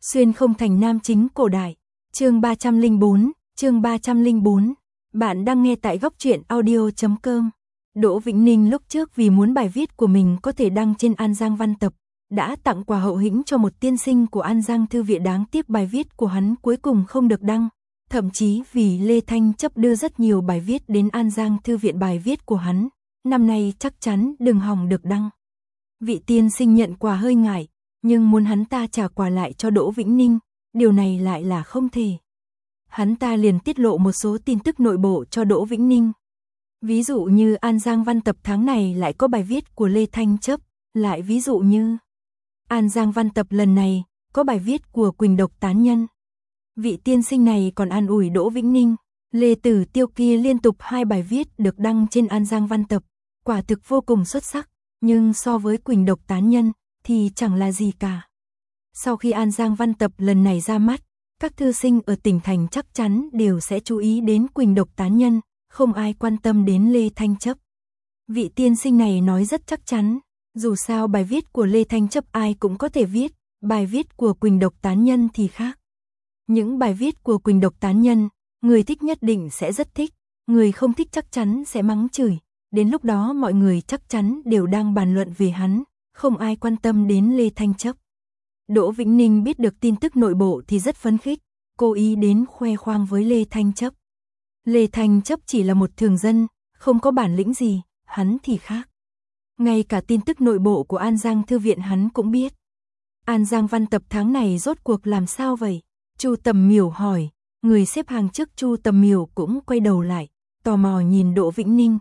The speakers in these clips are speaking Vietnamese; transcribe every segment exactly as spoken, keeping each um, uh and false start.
Xuyên không thành nam chính cổ đại. Chương ba trăm lẻ bốn, chương ba trăm lẻ bốn. Bạn đang nghe tại góc truyện audio chấm com. Đỗ Vĩnh Ninh lúc trước vì muốn bài viết của mình có thể đăng trên An Giang Văn Tập, đã tặng quà hậu hĩnh cho một tiên sinh của An Giang Thư viện, đáng tiếc bài viết của hắn cuối cùng không được đăng. Thậm chí vì Lê Thanh Chấp đưa rất nhiều bài viết đến An Giang Thư viện, bài viết của hắn năm nay chắc chắn đừng hòng được đăng. Vị tiên sinh nhận quà hơi ngại, nhưng muốn hắn ta trả quà lại cho Đỗ Vĩnh Ninh, điều này lại là không thể. Hắn ta liền tiết lộ một số tin tức nội bộ cho Đỗ Vĩnh Ninh. Ví dụ như An Giang Văn Tập tháng này lại có bài viết của Lê Thanh Chấp, lại ví dụ như An Giang Văn Tập lần này có bài viết của Quỳnh Độc Tán Nhân. Vị tiên sinh này còn an ủi Đỗ Vĩnh Ninh, Lê Tử Tiêu kia liên tục hai bài viết được đăng trên An Giang Văn Tập, quả thực vô cùng xuất sắc, nhưng so với Quỳnh Độc Tán Nhân thì chẳng là gì cả. Sau khi An Giang Văn Tập lần này ra mắt, các thư sinh ở tỉnh thành chắc chắn đều sẽ chú ý đến Quỳnh Độc Tán Nhân, không ai quan tâm đến Lê Thanh Chấp. Vị tiên sinh này nói rất chắc chắn, dù sao bài viết của Lê Thanh Chấp ai cũng có thể viết, bài viết của Quỳnh Độc Tán Nhân thì khác. Những bài viết của Quỳnh Độc Tán Nhân, người thích nhất định sẽ rất thích, người không thích chắc chắn sẽ mắng chửi, đến lúc đó mọi người chắc chắn đều đang bàn luận về hắn, không ai quan tâm đến Lê Thanh Chấp. Đỗ Vĩnh Ninh biết được tin tức nội bộ thì rất phấn khích, cố ý đến khoe khoang với Lê Thanh Chấp. Lê Thanh Chấp chỉ là một thường dân, không có bản lĩnh gì, hắn thì khác. Ngay cả tin tức nội bộ của An Giang Thư viện hắn cũng biết. An Giang Văn Tập tháng này rốt cuộc làm sao vậy? Chu Tầm Miểu hỏi, người xếp hàng trước Chu Tầm Miểu cũng quay đầu lại, tò mò nhìn Đỗ Vĩnh Ninh.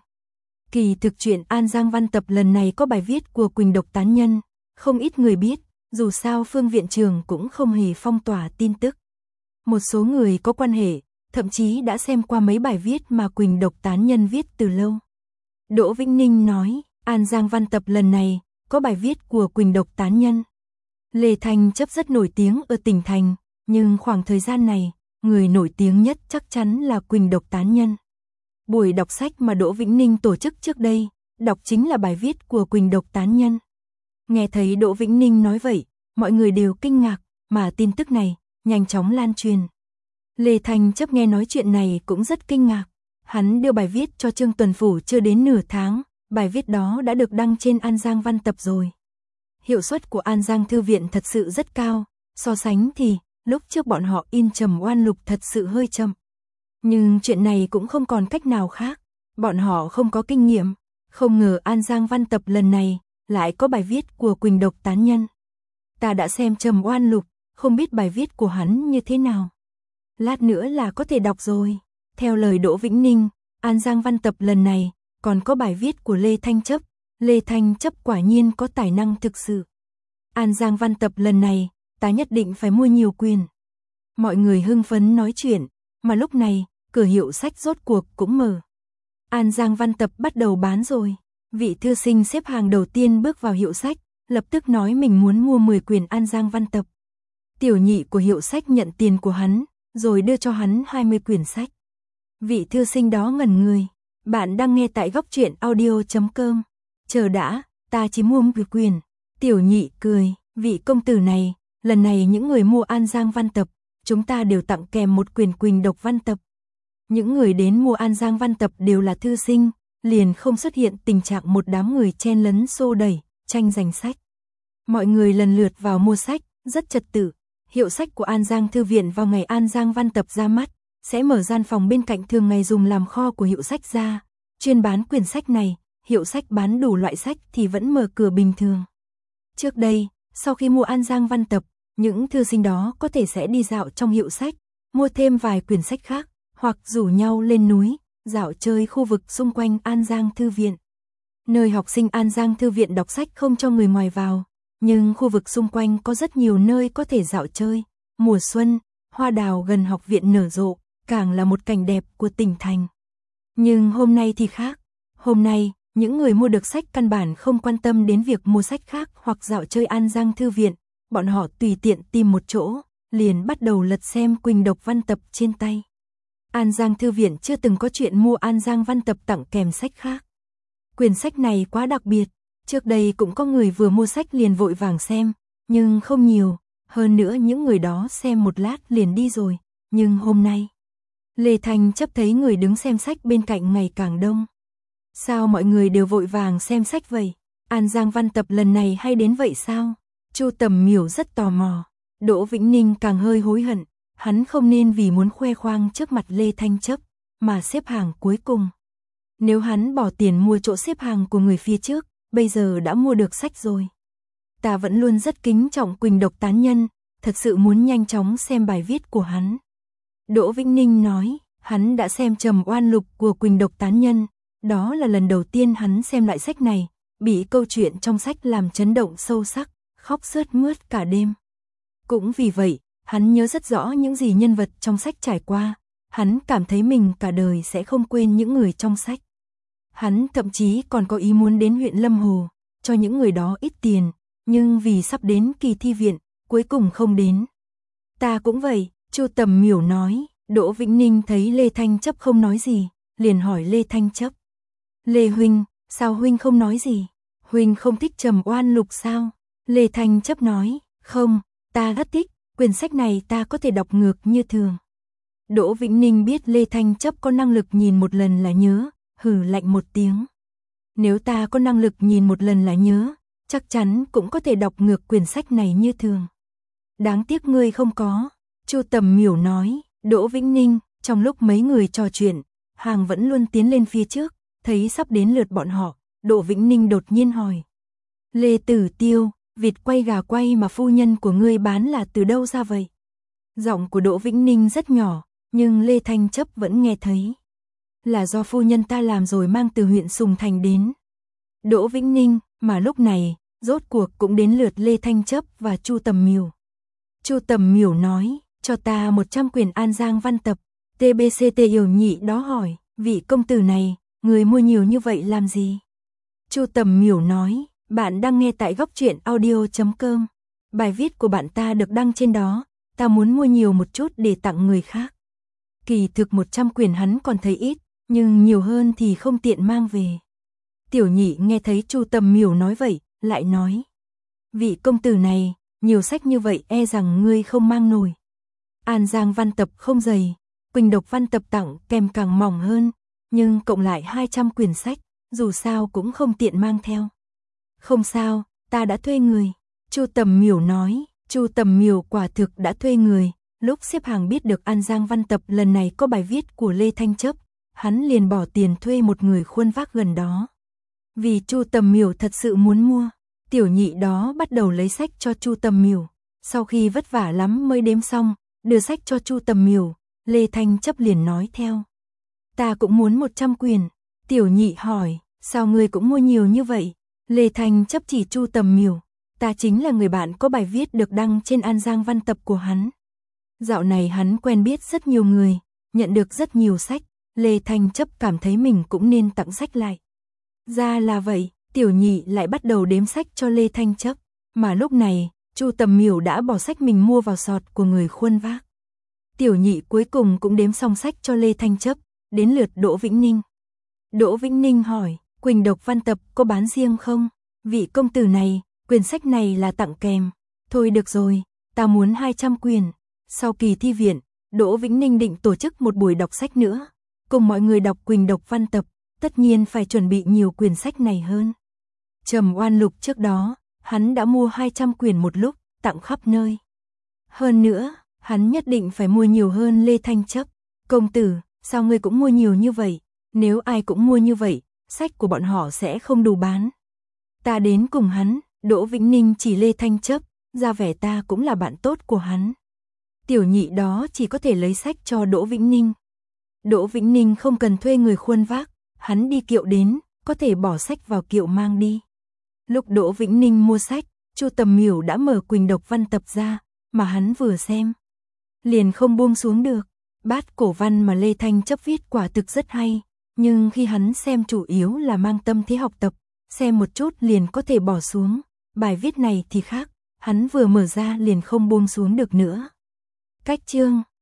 Kỳ thực chuyện An Giang Văn Tập lần này có bài viết của Quỳnh Độc Tán Nhân, không ít người biết, dù sao Phương viện trưởng cũng không hề phong tỏa tin tức. Một số người có quan hệ, thậm chí đã xem qua mấy bài viết mà Quỳnh Độc Tán Nhân viết từ lâu. Đỗ Vĩnh Ninh nói, An Giang Văn Tập lần này có bài viết của Quỳnh Độc Tán Nhân. Lê Thanh Chấp rất nổi tiếng ở tỉnh thành, nhưng khoảng thời gian này, người nổi tiếng nhất chắc chắn là Quỳnh Độc Tán Nhân. Buổi đọc sách mà Đỗ Vĩnh Ninh tổ chức trước đây, đọc chính là bài viết của Quỳnh Độc Tán Nhân. Nghe thấy Đỗ Vĩnh Ninh nói vậy, mọi người đều kinh ngạc, mà tin tức này nhanh chóng lan truyền. Lê Thanh Chấp nghe nói chuyện này cũng rất kinh ngạc. Hắn đưa bài viết cho Trương Tuần Phủ chưa đến nửa tháng, bài viết đó đã được đăng trên An Giang Văn Tập rồi. Hiệu suất của An Giang Thư viện thật sự rất cao, so sánh thì lúc trước bọn họ in Trầm Oan Lục thật sự hơi chậm. Nhưng chuyện này cũng không còn cách nào khác, bọn họ không có kinh nghiệm, không ngờ An Giang Văn Tập lần này lại có bài viết của Quỳnh Độc Tán Nhân. Ta đã xem Trầm Oan Lục, không biết bài viết của hắn như thế nào. Lát nữa là có thể đọc rồi. Theo lời Đỗ Vĩnh Ninh, An Giang Văn Tập lần này còn có bài viết của Lê Thanh Chấp. Lê Thanh Chấp quả nhiên có tài năng thực sự. An Giang Văn Tập lần này, ta nhất định phải mua nhiều quyền. Mọi người hưng phấn nói chuyện, mà lúc này, cửa hiệu sách rốt cuộc cũng mở. An Giang Văn Tập bắt đầu bán rồi. Vị thư sinh xếp hàng đầu tiên bước vào hiệu sách, lập tức nói mình muốn mua mười quyển An Giang Văn Tập. Tiểu nhị của hiệu sách nhận tiền của hắn, rồi đưa cho hắn hai mươi quyển sách. Vị thư sinh đó ngẩn người. Bạn đang nghe tại góc truyện audio chấm com. Chờ đã, ta chỉ mua một quyển. Tiểu nhị cười, vị công tử này, lần này những người mua An Giang Văn Tập, chúng ta đều tặng kèm một quyển Quỳnh Độc Văn Tập. Những người đến mua An Giang Văn Tập đều là thư sinh, liền không xuất hiện tình trạng một đám người chen lấn xô đẩy, tranh giành sách. Mọi người lần lượt vào mua sách, rất trật tự. Hiệu sách của An Giang Thư viện vào ngày An Giang Văn Tập ra mắt, sẽ mở gian phòng bên cạnh thường ngày dùng làm kho của hiệu sách ra, chuyên bán quyển sách này. Hiệu sách bán đủ loại sách thì vẫn mở cửa bình thường. Trước đây, sau khi mua An Giang Văn Tập, những thư sinh đó có thể sẽ đi dạo trong hiệu sách, mua thêm vài quyển sách khác, hoặc rủ nhau lên núi, dạo chơi khu vực xung quanh An Giang Thư viện. Nơi học sinh An Giang Thư viện đọc sách không cho người ngoài vào, nhưng khu vực xung quanh có rất nhiều nơi có thể dạo chơi. Mùa xuân, hoa đào gần học viện nở rộ, càng là một cảnh đẹp của tỉnh thành. Nhưng hôm nay thì khác. Hôm nay, những người mua được sách căn bản không quan tâm đến việc mua sách khác hoặc dạo chơi An Giang Thư viện. Bọn họ tùy tiện tìm một chỗ, liền bắt đầu lật xem Quỳnh Độc Văn Tập trên tay. An Giang Thư viện chưa từng có chuyện mua An Giang Văn Tập tặng kèm sách khác. Quyển sách này quá đặc biệt. Trước đây cũng có người vừa mua sách liền vội vàng xem, nhưng không nhiều. hơn nữa những người đó xem một lát liền đi rồi, nhưng hôm nay, Lê Thanh Chấp thấy người đứng xem sách bên cạnh ngày càng đông. Sao mọi người đều vội vàng xem sách vậy? An Giang Văn Tập lần này hay đến vậy sao? Chu Tầm Miểu rất tò mò. Đỗ Vĩnh Ninh càng hơi hối hận, hắn không nên vì muốn khoe khoang trước mặt Lê Thanh Chấp mà xếp hàng cuối cùng. Nếu hắn bỏ tiền mua chỗ xếp hàng của người phía trước, bây giờ đã mua được sách rồi. Ta vẫn luôn rất kính trọng Quỳnh Độc Tán Nhân, thật sự muốn nhanh chóng xem bài viết của hắn. Đỗ Vĩnh Ninh nói, hắn đã xem Trầm Oan Lục của Quỳnh Độc Tán Nhân, đó là lần đầu tiên hắn xem lại sách này, bị câu chuyện trong sách làm chấn động sâu sắc, khóc sướt mướt cả đêm. Cũng vì vậy, hắn nhớ rất rõ những gì nhân vật trong sách trải qua, hắn cảm thấy mình cả đời sẽ không quên những người trong sách. Hắn thậm chí còn có ý muốn đến huyện Lâm Hồ, cho những người đó ít tiền, nhưng vì sắp đến kỳ thi viện, cuối cùng không đến. Ta cũng vậy, Chu Tầm Miểu nói. Đỗ Vĩnh Ninh thấy Lê Thanh Chấp không nói gì, liền hỏi Lê Thanh Chấp. Lê Huynh, sao Huynh không nói gì? Huynh không thích Trầm Oan Lục sao? Lê Thanh Chấp nói, không, ta rất thích, quyển sách này ta có thể đọc ngược như thường. Đỗ Vĩnh Ninh biết Lê Thanh Chấp có năng lực nhìn một lần là nhớ, hừ lạnh một tiếng. Nếu ta có năng lực nhìn một lần là nhớ, chắc chắn cũng có thể đọc ngược quyển sách này như thường. Đáng tiếc ngươi không có, Chu Tầm Miểu nói. Đỗ Vĩnh Ninh, trong lúc mấy người trò chuyện, hàng vẫn luôn tiến lên phía trước, thấy sắp đến lượt bọn họ, Đỗ Vĩnh Ninh đột nhiên hỏi. Lê Tử Tiêu, vịt quay gà quay mà phu nhân của ngươi bán là từ đâu ra vậy? Giọng của Đỗ Vĩnh Ninh rất nhỏ, nhưng Lê Thanh Chấp vẫn nghe thấy. Là do phu nhân ta làm rồi mang từ huyện Sùng Thành đến. Đỗ Vĩnh Ninh, mà lúc này, rốt cuộc cũng đến lượt Lê Thanh Chấp và Chu Tầm Miểu. Chu Tầm Miểu nói, cho ta một trăm quyển An Giang Văn Tập. tê bê xê tê Yểu Nhị đó hỏi, vị công tử này, người mua nhiều như vậy làm gì? Chu Tầm Miểu nói, bạn đang nghe tại góc truyện audio chấm com. Bài viết của bạn ta được đăng trên đó, ta muốn mua nhiều một chút để tặng người khác. Kỳ thực một trăm quyển hắn còn thấy ít, nhưng nhiều hơn thì không tiện mang về. Tiểu Nhị nghe thấy Chu Tầm Miểu nói vậy, lại nói, vị công tử này, nhiều sách như vậy e rằng ngươi không mang nổi. An Giang Văn Tập không dày, Quỳnh Độc Văn Tập tặng kèm càng mỏng hơn, nhưng cộng lại hai trăm quyển sách, dù sao cũng không tiện mang theo. Không sao, ta đã thuê người. Chu Tầm Miểu nói, Chu Tầm Miểu quả thực đã thuê người, lúc xếp hàng biết được An Giang Văn Tập lần này có bài viết của Lê Thanh Chấp, hắn liền bỏ tiền thuê một người khuôn vác gần đó. Vì Chu Tầm Miểu thật sự muốn mua, Tiểu Nhị đó bắt đầu lấy sách cho Chu Tầm Miểu, sau khi vất vả lắm mới đếm xong, đưa sách cho Chu Tầm Miểu, Lê Thanh Chấp liền nói theo. Ta cũng muốn một trăm quyển. Tiểu Nhị hỏi, sao ngươi cũng mua nhiều như vậy? Lê Thanh Chấp chỉ Chu Tầm Miểu, ta chính là người bạn có bài viết được đăng trên An Giang Văn Tập của hắn. Dạo này hắn quen biết rất nhiều người, nhận được rất nhiều sách, Lê Thanh Chấp cảm thấy mình cũng nên tặng sách lại. Ra là vậy, Tiểu Nhị lại bắt đầu đếm sách cho Lê Thanh Chấp, mà lúc này, Chu Tầm Miểu đã bỏ sách mình mua vào sọt của người khuôn vác. Tiểu Nhị cuối cùng cũng đếm xong sách cho Lê Thanh Chấp, đến lượt Đỗ Vĩnh Ninh. Đỗ Vĩnh Ninh hỏi, Quỳnh Độc Văn Tập có bán riêng không? Vị công tử này, quyển sách này là tặng kèm. Thôi được rồi, ta muốn hai trăm quyển. Sau kỳ thi viện, Đỗ Vĩnh Ninh định tổ chức một buổi đọc sách nữa, cùng mọi người đọc Quỳnh Độc Văn Tập, tất nhiên phải chuẩn bị nhiều quyển sách này hơn. Trầm Oan Lục trước đó, hắn đã mua hai trăm quyển một lúc, tặng khắp nơi. Hơn nữa, hắn nhất định phải mua nhiều hơn Lê Thanh Chấp. Công tử, sao ngươi cũng mua nhiều như vậy? Nếu ai cũng mua như vậy, sách của bọn họ sẽ không đủ bán. Ta đến cùng hắn, Đỗ Vĩnh Ninh chỉ Lê Thanh Chấp, ra vẻ ta cũng là bạn tốt của hắn. Tiểu Nhị đó chỉ có thể lấy sách cho Đỗ Vĩnh Ninh. Đỗ Vĩnh Ninh không cần thuê người khuôn vác, hắn đi kiệu đến, có thể bỏ sách vào kiệu mang đi. Lúc Đỗ Vĩnh Ninh mua sách, Chu Tầm Miểu đã mở Quỳnh Độc Văn Tập ra, mà hắn vừa xem, liền không buông xuống được. Bát cổ văn mà Lê Thanh Chấp viết quả thực rất hay, nhưng khi hắn xem chủ yếu là mang tâm thế học tập, xem một chút liền có thể bỏ xuống. Bài viết này thì khác, hắn vừa mở ra liền không buông xuống được nữa. Cách chương